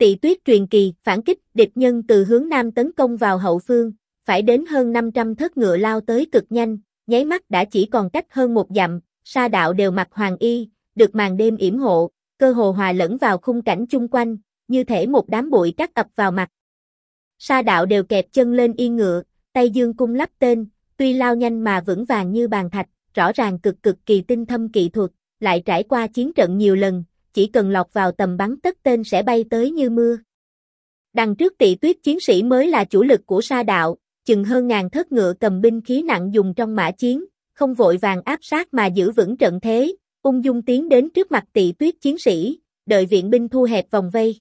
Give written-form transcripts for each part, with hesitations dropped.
Tị Tuyết truyền kỳ, phản kích, địch nhân từ hướng nam tấn công vào hậu phương, phải đến hơn 500 thớt ngựa lao tới cực nhanh, nháy mắt đã chỉ còn cách hơn một dặm, Sa Đạo đều mặc hoàng y, được màn đêm yểm hộ, cơ hồ hòa lẫn vào khung cảnh chung quanh, như thể một đám bụi cát ập vào mặt. Sa Đạo đều kẹp chân lên yên ngựa, tay dương cung lắp tên, tuy lao nhanh mà vững vàng như bàn thạch, rõ ràng cực kỳ tinh thâm kỹ thuật, lại trải qua chiến trận nhiều lần, chỉ cần lọt vào tầm bắn tất tên sẽ bay tới như mưa. Đằng trước Tị Tuyết chiến sĩ mới là chủ lực của Sa Đạo, chừng hơn ngàn thớt ngựa cầm binh khí nặng dùng trong mã chiến, không vội vàng áp sát mà giữ vững trận thế, ung dung tiến đến trước mặt Tị Tuyết chiến sĩ, đợi viện binh thu hẹp vòng vây.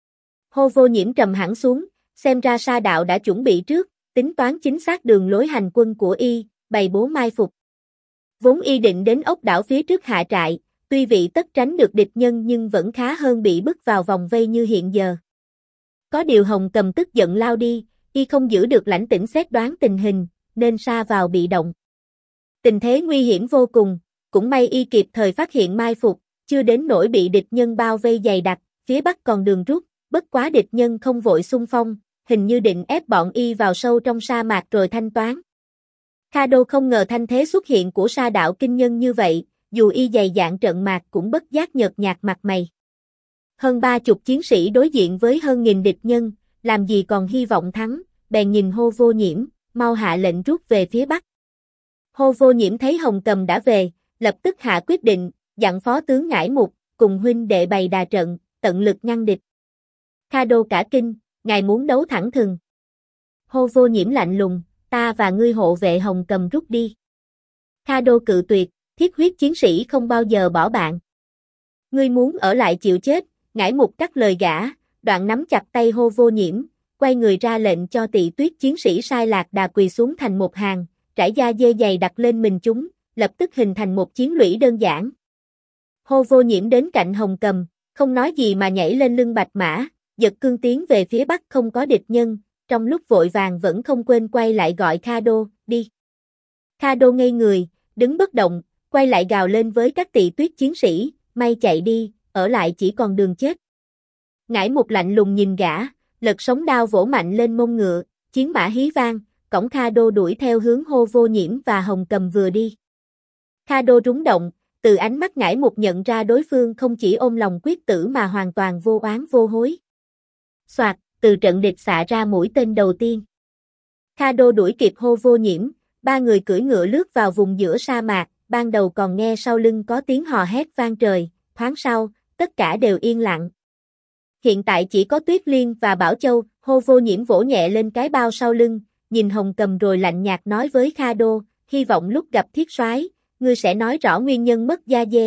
Hô Vô Nhiễm trầm hẳn xuống, xem ra Sa Đạo đã chuẩn bị trước, tính toán chính xác đường lối hành quân của y, bày bố mai phục. Vốn y định đến ốc đảo phía trước hạ trại, tuy vị tất tránh được địch nhân nhưng vẫn khá hơn bị bức vào vòng vây như hiện giờ. Có điều Hồng Cầm tức giận lao đi, y không giữ được lãnh tĩnh xét đoán tình hình, nên sa vào bị động. Tình thế nguy hiểm vô cùng, cũng may y kịp thời phát hiện mai phục, chưa đến nỗi bị địch nhân bao vây dày đặc, phía bắc còn đường rút, bất quá địch nhân không vội xung phong, hình như định ép bọn y vào sâu trong sa mạc rồi thanh toán. Kha Đô không ngờ thanh thế xuất hiện của Sa Đạo kinh nhân như vậy, dù y dày dạn trận mạc cũng bất giác nhợt nhạt mặt mày. Hơn 30 chiến sĩ đối diện với hơn nghìn địch nhân, làm gì còn hy vọng thắng, bèn nhìn Hô Vô Nhiễm, mau hạ lệnh rút về phía bắc. Hô Vô Nhiễm thấy Hồng Cầm đã về, lập tức hạ quyết định, dặn phó tướng Ngải Mục, cùng huynh đệ bày đà trận, tận lực ngăn địch. Kha Đô cả kinh, ngài muốn đấu thẳng thừng. Hô Vô Nhiễm lạnh lùng, ta và ngươi hộ vệ Hồng Cầm rút đi. Kha Đô cự tuyệt, thiết huyết chiến sĩ không bao giờ bỏ bạn. Ngươi muốn ở lại chịu chết, Ngải Mục cắt lời gã, đoạn nắm chặt tay Hô Vô Nhiễm, quay người ra lệnh cho Tị Tuyết chiến sĩ sai lạc đà quỳ xuống thành một hàng, trải da dê dày đặt lên mình chúng, lập tức hình thành một chiến lũy đơn giản. Hô Vô Nhiễm đến cạnh Hồng Cầm, không nói gì mà nhảy lên lưng bạch mã, giật cương tiến về phía bắc không có địch nhân, trong lúc vội vàng vẫn không quên quay lại gọi Kha Đô, đi. Kha Đô ngây người, đứng bất động, quay lại gào lên với các Tị Tuyết chiến sĩ, may chạy đi, ở lại chỉ còn đường chết. Ngải Mục lạnh lùng nhìn gã, lật sống đao vỗ mạnh lên mông ngựa, chiến mã hí vang, cõng Kha Đô đuổi theo hướng Hô Vô Nhiễm và Hồng Cầm vừa đi. Kha Đô rúng động, từ ánh mắt Ngải Mục nhận ra đối phương không chỉ ôm lòng quyết tử mà hoàn toàn vô oán vô hối. Soạt, từ trận địch xạ ra mũi tên đầu tiên. Kha Đô đuổi kịp Hô Vô Nhiễm, ba người cưỡi ngựa lướt vào vùng giữa sa mạc, ban đầu còn nghe sau lưng có tiếng hò hét vang trời, thoáng sau, tất cả đều yên lặng. Hiện tại chỉ có Tuyết Liên và Bảo Châu, Hô Vô Nhiễm vỗ nhẹ lên cái bao sau lưng, nhìn Hồng Cầm rồi lạnh nhạt nói với Kha Đô, hy vọng lúc gặp thiết soái, ngươi sẽ nói rõ nguyên nhân mất da dê.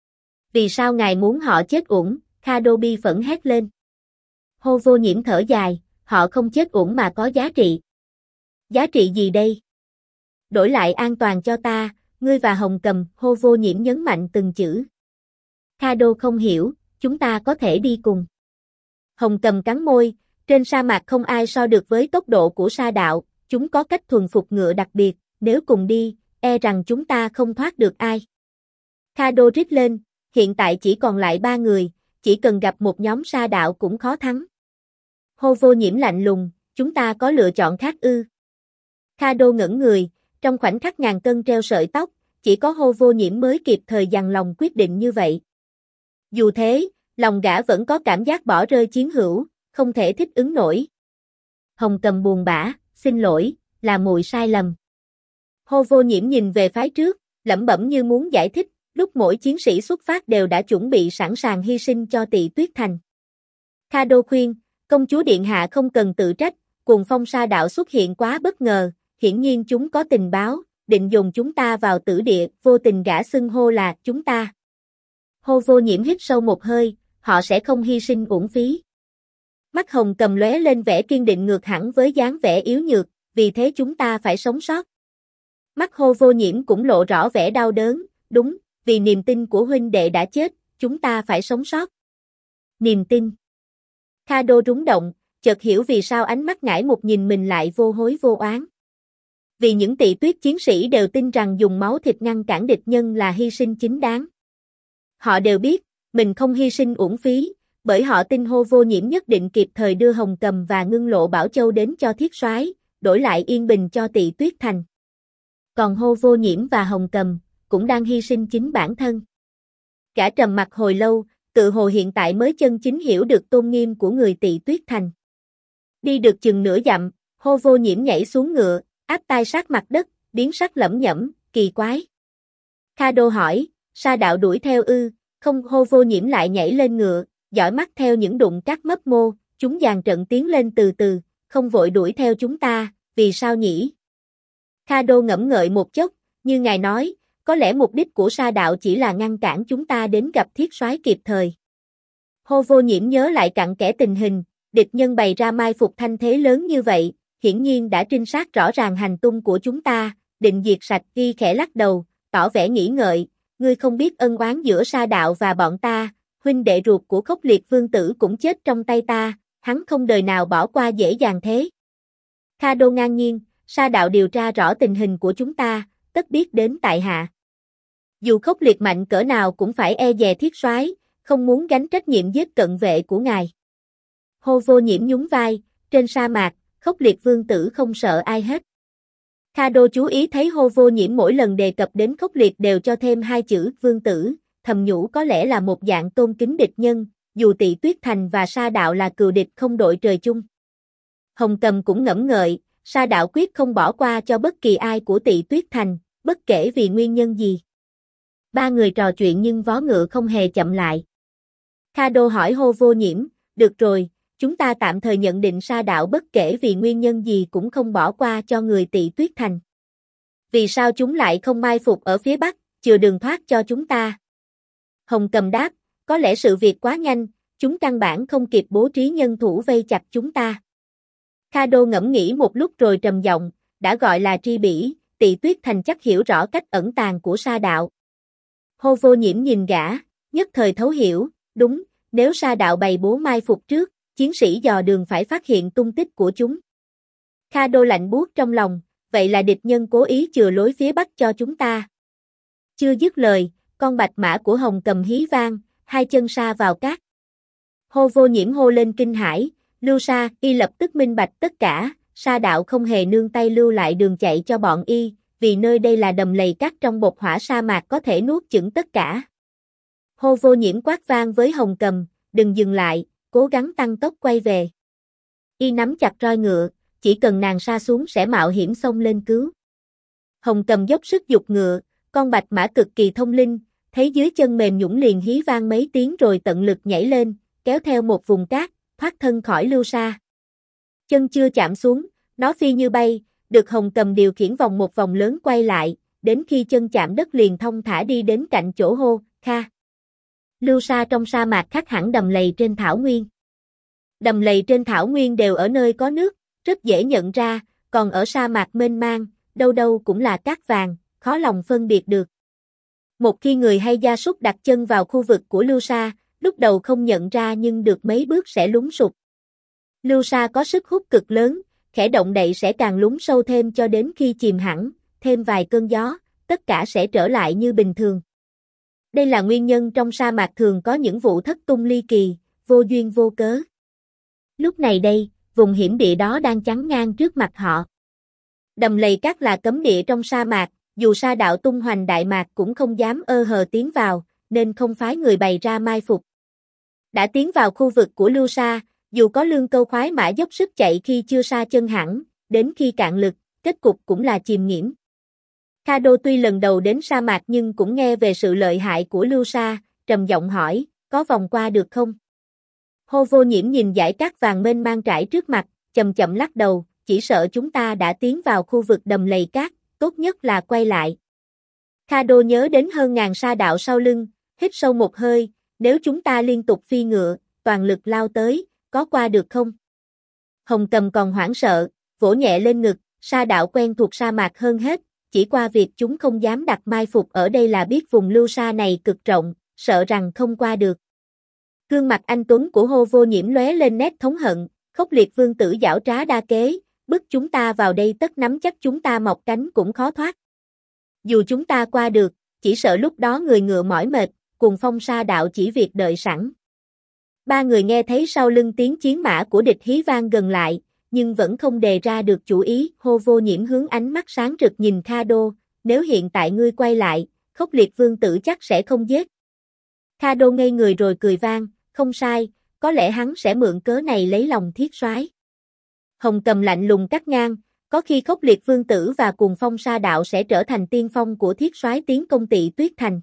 Vì sao ngài muốn họ chết uổng? Kha Đô bi phẫn hét lên. Hô Vô Nhiễm thở dài, họ không chết uổng mà có giá trị. Giá trị gì đây? Đổi lại an toàn cho ta, ngươi và Hồng Cầm, Hô Vô Nhiễm nhấn mạnh từng chữ. Kha Đô không hiểu, chúng ta có thể đi cùng. Hồng Cầm cắn môi, trên sa mạc không ai so được với tốc độ của Sa Đạo, chúng có cách thuần phục ngựa đặc biệt, nếu cùng đi, e rằng chúng ta không thoát được ai. Kha Đô rít lên, hiện tại chỉ còn lại 3 người, chỉ cần gặp một nhóm Sa Đạo cũng khó thắng. Hô Vô Nhiễm lạnh lùng, chúng ta có lựa chọn khác ư? Kha Đô ngẩn người, trong khoảnh khắc ngàn cân treo sợi tóc, chỉ có Hô Vô Nhiễm mới kịp thời dằn lòng quyết định như vậy. Dù thế, lòng gã vẫn có cảm giác bỏ rơi chiến hữu, không thể thích ứng nổi. Hồng Cầm buồn bã, xin lỗi, là muội sai lầm. Hô Vô Nhiễm nhìn về phái trước, lẩm bẩm như muốn giải thích, lúc mỗi chiến sĩ xuất phát đều đã chuẩn bị sẵn sàng hy sinh cho Tị Tuyết Thành. Kha Đô khuyên, công chúa điện hạ không cần tự trách, cuồng phong Sa Đạo xuất hiện quá bất ngờ, hiển nhiên chúng có tình báo, định dồn chúng ta vào tử địa, vô tình gã xưng hô là chúng ta. Hô Vô Nhiễm hít sâu một hơi, họ sẽ không hy sinh uổng phí. Mắt Hồng Cầm lóe lên vẻ kiên định ngược hẳn với dáng vẻ yếu nhược, vì thế chúng ta phải sống sót. Mắt Hô Vô Nhiễm cũng lộ rõ vẻ đau đớn, đúng, vì niềm tin của huynh đệ đã chết, chúng ta phải sống sót. Niềm tin. Kha Đô rúng động, chợt hiểu vì sao ánh mắt Ngải Mục nhìn mình lại vô hối vô oán. Vì những Tị Tuyết chiến sĩ đều tin rằng dùng máu thịt ngăn cản địch nhân là hy sinh chính đáng. Họ đều biết, mình không hy sinh uổng phí, bởi họ tin Hô Vô Nhiễm nhất định kịp thời đưa Hồng Cầm và Ngưng Lộ Bảo Châu đến cho Thiết Soái, đổi lại yên bình cho Tị Tuyết Thành. Còn Hô Vô Nhiễm và Hồng Cầm cũng đang hy sinh chính bản thân. Cả trầm mặc hồi lâu, tự hồ hiện tại mới chân chính hiểu được tôn nghiêm của người Tị Tuyết Thành. Đi được chừng nửa dặm, Hô Vô Nhiễm nhảy xuống ngựa, áp tai sát mặt đất, biến sắc lẩm nhẩm, kỳ quái. Kha Đô hỏi, Sa đạo đuổi theo ư? Không. Hô Vô Nhiễm lại nhảy lên ngựa, dõi mắt theo những đụng cát mấp mô, chúng dàn trận tiến lên từ từ, không vội đuổi theo chúng ta, vì sao nhỉ? Kha Đô ngẫm ngợi một chốc, như ngài nói, có lẽ mục đích của Sa đạo chỉ là ngăn cản chúng ta đến gặp Thiết Soái kịp thời. Hô Vô Nhiễm nhớ lại cặn kẽ tình hình, địch nhân bày ra mai phục thanh thế lớn như vậy, hiển nhiên đã trinh sát rõ ràng hành tung của chúng ta, định diệt sạch. Ghi khẽ lắc đầu, tỏ vẻ nghĩ ngợi, ngươi không biết ân oán giữa Sa đạo và bọn ta, huynh đệ ruột của Khốc Liệt Vương tử cũng chết trong tay ta, hắn không đời nào bỏ qua dễ dàng thế. Kha Đô ngang nhiên, Sa đạo điều tra rõ tình hình của chúng ta, tất biết đến tại hạ. Dù Khốc Liệt mạnh cỡ nào cũng phải e dè Thiết Soái, không muốn gánh trách nhiệm giết cận vệ của ngài. Hô Vô Nhiễm nhún vai, trên sa mạc, Khốc Liệt Vương tử không sợ ai hết. Kha Đô chú ý thấy Hô Vô Nhiễm mỗi lần đề cập đến Khốc Liệt đều cho thêm hai chữ vương tử, thầm nhủ có lẽ là một dạng tôn kính địch nhân, dù Tị Tuyết Thành và Sa đạo là cừu địch không đội trời chung. Hồng Cầm cũng ngẫm ngợi, Sa đạo quyết không bỏ qua cho bất kỳ ai của Tị Tuyết Thành, bất kể vì nguyên nhân gì. Ba người trò chuyện nhưng vó ngựa không hề chậm lại. Kha Đô hỏi Hô Vô Nhiễm, được rồi, chúng ta tạm thời nhận định Sa đạo bất kể vì nguyên nhân gì cũng không bỏ qua cho người Tị Tuyết Thành. Vì sao chúng lại không mai phục ở phía Bắc, chừa đường thoát cho chúng ta? Hồng Cầm đáp, có lẽ sự việc quá nhanh, chúng căn bản không kịp bố trí nhân thủ vây chặt chúng ta. Kha Đô ngẫm nghĩ một lúc rồi trầm giọng, đã gọi là tri bỉ, Tị Tuyết Thành chắc hiểu rõ cách ẩn tàng của Sa đạo. Hô Vô Nhiễm nhìn gã, nhất thời thấu hiểu, đúng, nếu Sa đạo bày bố mai phục trước, chiến sĩ dò đường phải phát hiện tung tích của chúng. Kha Đô lạnh buốt trong lòng, vậy là địch nhân cố ý chừa lối phía Bắc cho chúng ta. Chưa dứt lời, con bạch mã của Hồng Cầm hí vang, hai chân sa vào cát. Hô Vô Nhiễm hô lên kinh hãi, Lưu Sa, y lập tức minh bạch tất cả, Sa đạo không hề nương tay lưu lại đường chạy cho bọn y, vì nơi đây là đầm lầy cát trong bộc hỏa sa mạc có thể nuốt chửng tất cả. Hô Vô Nhiễm quát vang với Hồng Cầm, đừng dừng lại, cố gắng tăng tốc quay về. Y nắm chặt roi ngựa, chỉ cần nàng sa xuống sẽ mạo hiểm xông lên cứu. Hồng Cầm dốc sức giục ngựa, con bạch mã cực kỳ thông linh, thấy dưới chân mềm nhũn liền hí vang mấy tiếng rồi tận lực nhảy lên, kéo theo một vùng cát, thoát thân khỏi Lưu Sa. Chân chưa chạm xuống, nó phi như bay, được Hồng Cầm điều khiển vòng một vòng lớn quay lại, đến khi chân chạm đất liền thong thả đi đến cạnh chỗ Hô, Kha. Lưu Sa trong sa mạc khác hẳn đầm lầy trên thảo nguyên. Đầm lầy trên thảo nguyên đều ở nơi có nước, rất dễ nhận ra, còn ở sa mạc mênh mang, đâu đâu cũng là cát vàng, khó lòng phân biệt được. Một khi người hay gia súc đặt chân vào khu vực của Lưu Sa, lúc đầu không nhận ra nhưng được mấy bước sẽ lún sụp. Lưu Sa có sức hút cực lớn, khẽ động đậy sẽ càng lún sâu thêm cho đến khi chìm hẳn, thêm vài cơn gió, tất cả sẽ trở lại như bình thường. Đây là nguyên nhân trong sa mạc thường có những vụ thất tung ly kỳ, vô duyên vô cớ. Lúc này đây, vùng hiểm địa đó đang chắn ngang trước mặt họ. Đầm lầy cát là cấm địa trong sa mạc, dù Sa đạo tung hoành đại mạc cũng không dám ơ hờ tiến vào, nên không phái người bày ra mai phục. Đã tiến vào khu vực của Lưu Sa, dù có lương câu khoái mã dốc sức chạy khi chưa sa chân hẳn, đến khi cạn lực, kết cục cũng là chìm nghỉm. Kha Đô tuy lần đầu đến sa mạc nhưng cũng nghe về sự lợi hại của Lưu Sa, trầm giọng hỏi, có vòng qua được không? Hô Vô Nhiễm nhìn dải cát vàng mênh mang trải trước mặt, chậm chậm lắc đầu, chỉ sợ chúng ta đã tiến vào khu vực đầm lầy cát, tốt nhất là quay lại. Kha Đô nhớ đến hơn ngàn Sa đạo sau lưng, hít sâu một hơi, nếu chúng ta liên tục phi ngựa, toàn lực lao tới, có qua được không? Hồng Cầm còn hoảng sợ, vỗ nhẹ lên ngực, Sa đạo quen thuộc sa mạc hơn hết, chỉ qua việc chúng không dám đặt mai phục ở đây là biết vùng Lưu Sa này cực rộng, sợ rằng không qua được. Gương mặt anh tuấn của Hô Vô Nhiễm lóe lên nét thống hận, Khốc Liệt Vương tử giảo trá đa kế, bức chúng ta vào đây tất nắm chắc chúng ta mọc cánh cũng khó thoát. Dù chúng ta qua được, chỉ sợ lúc đó người ngựa mỏi mệt, cùng phong Sa đạo chỉ việc đợi sẵn. Ba người nghe thấy sau lưng tiếng chiến mã của địch hí vang gần lại, nhưng vẫn không đề ra được chủ ý. Hô Vô Nhiễm hướng ánh mắt sáng rực nhìn Kado, nếu hiện tại ngươi quay lại, Khốc Liệt Vương tử chắc sẽ không giết. Kado ngây người rồi cười vang, không sai, có lẽ hắn sẽ mượn cớ này lấy lòng Thiết Soái. Hồng Cầm lạnh lùng cắt ngang, có khi Khốc Liệt Vương tử và Cuồng Phong Sa đạo sẽ trở thành tiên phong của Thiết Soái tiến công Tị Tuyết Thành.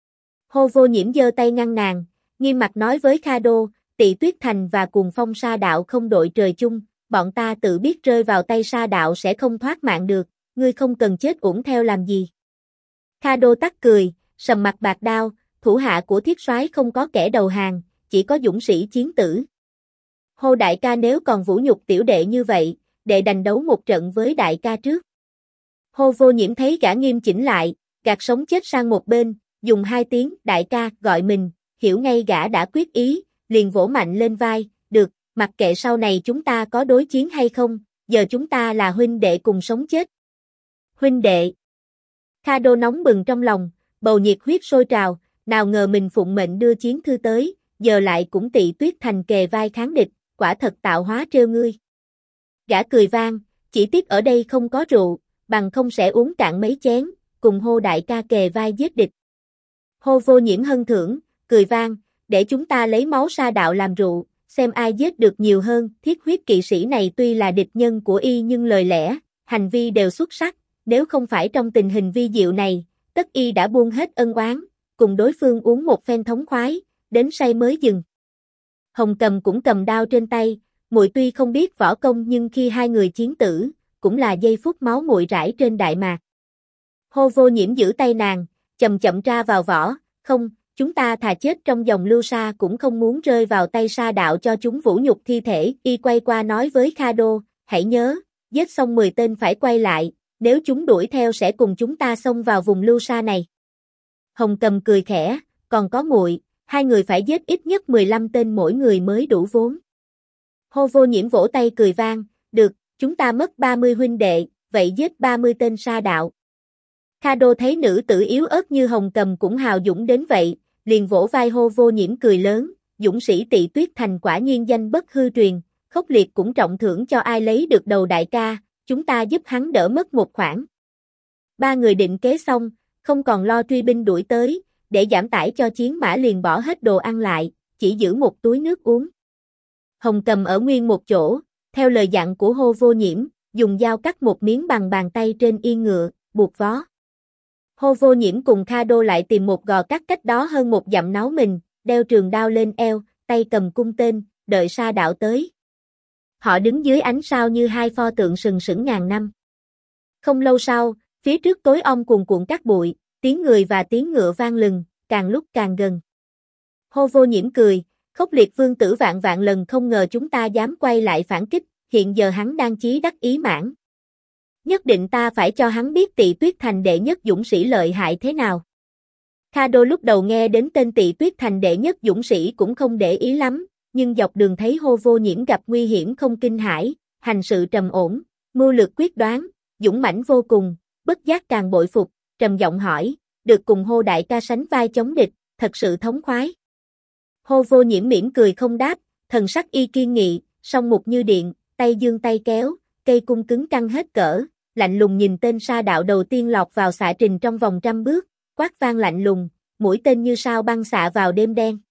Hô Vô Nhiễm giơ tay ngăn nàng, nghiêm mặt nói với Kado, Tị Tuyết Thành và Cuồng Phong Sa đạo không đội trời chung, bọn ta tự biết rơi vào tay Sa đạo sẽ không thoát mạng được, ngươi không cần chết uổng theo làm gì. Kado tắt cười, sầm mặt bạc đao, thủ hạ của Thiết Soái không có kẻ đầu hàng, chỉ có dũng sĩ chiến tử. Hô đại ca nếu còn vũ nhục tiểu đệ như vậy, đệ đành đấu một trận với đại ca trước. Hô Vô Nhiễm thấy gã nghiêm chỉnh lại, gạt sống chết sang một bên, dùng hai tiếng đại ca gọi mình, hiểu ngay gã đã quyết ý, liền vỗ mạnh lên vai, được, mặc kệ sau này chúng ta có đối chiến hay không, giờ chúng ta là huynh đệ cùng sống chết. Huynh đệ. Kado nóng bừng trong lòng, bầu nhiệt huyết sôi trào, nào ngờ mình phụng mệnh đưa chiến thư tới, giờ lại cũng Tị Tuyết Thành kề vai kháng địch, quả thật tạo hóa trêu ngươi. Gã cười vang, chỉ tiếc ở đây không có rượu, bằng không sẽ uống cạn mấy chén, cùng Hô đại ca kề vai giết địch. Hô Vô Nhiễm hân thưởng, cười vang, để chúng ta lấy máu Sa đạo làm rượu, xem ai giết được nhiều hơn. Thiết huyết kỵ sĩ này tuy là địch nhân của y nhưng lời lẽ, hành vi đều xuất sắc, nếu không phải trong tình hình vi diệu này, tất y đã buông hết ân oán, cùng đối phương uống một phen thống khoái, đến say mới dừng. Hồng Cầm cũng cầm đao trên tay, muội tuy không biết võ công nhưng khi hai người chiến tử, cũng là giây phút máu muội rải trên đại mạc. Hô Vô Nhiễm giữ tay nàng, chậm chậm tra vào vỏ, không, chúng ta thà chết trong dòng lưu sa cũng không muốn rơi vào tay Sa đạo cho chúng vũ nhục thi thể. Y quay qua nói với Kado, hãy nhớ, giết xong 10 tên phải quay lại, nếu chúng đuổi theo sẽ cùng chúng ta xông vào vùng lưu sa này. Hồng Cầm cười khẽ, còn có muội, hai người phải giết ít nhất 15 tên mỗi người mới đủ vốn. Hô Vô Nhiễm vỗ tay cười vang, được, chúng ta mất 30 huynh đệ, vậy giết 30 tên Sa đạo. Kado thấy nữ tử yếu ớt như Hồng Cầm cũng hào dũng đến vậy, liền vỗ vai Hô Vô Nhiễm cười lớn, dũng sĩ Tị Tuyết Thành quả nhiên danh bất hư truyền, Khốc Liệt cũng trọng thưởng cho ai lấy được đầu đại ca, chúng ta giúp hắn đỡ mất một khoản. Ba người định kế xong, không còn lo truy binh đuổi tới, để giảm tải cho chiến mã liền bỏ hết đồ ăn lại, chỉ giữ một túi nước uống. Hồng Cầm ở nguyên một chỗ, theo lời dặn của Hô Vô Nhiễm, dùng dao cắt một miếng bằng bàn tay trên yên ngựa, buộc vó. Hô Vô Nhiễm cùng Kado lại tìm một gò cắt cách đó hơn một dặm náo mình, đeo trường đao lên eo, tay cầm cung tên, đợi Sa đạo tới. Họ đứng dưới ánh sao như hai pho tượng sừng sững ngàn năm. Không lâu sau, phía trước tối om cuồn cuộn cát bụi, tiếng người và tiếng ngựa vang lừng, càng lúc càng gần. Hô Vô Nhiễm cười, Khốc Liệt Vương tử vạn vạn lần không ngờ chúng ta dám quay lại phản kích, hiện giờ hắn đang chí đắc ý mãn. Nhất định ta phải cho hắn biết Tị Tuyết Thành đệ nhất dũng sĩ lợi hại thế nào. Kado lúc đầu nghe đến tên Tị Tuyết Thành đệ nhất dũng sĩ cũng không để ý lắm, nhưng dọc đường thấy Hô Vô Nhiễm gặp nguy hiểm không kinh hãi, hành sự trầm ổn, mưu lược quyết đoán, dũng mãnh vô cùng, bất giác càng bội phục, trầm giọng hỏi, được cùng Hô đại ca sánh vai chống địch, thật sự thống khoái. Hô Vô Nhiễm mỉm cười không đáp, thần sắc y kiên nghị, song mục như điện, tay dương tay kéo, cây cung cứng căng hết cỡ, lạnh lùng nhìn tên Sa đạo đầu tiên lọt vào xạ trình trong vòng 100 bước, quát vang lạnh lùng, mũi tên như sao băng xạ vào đêm đen.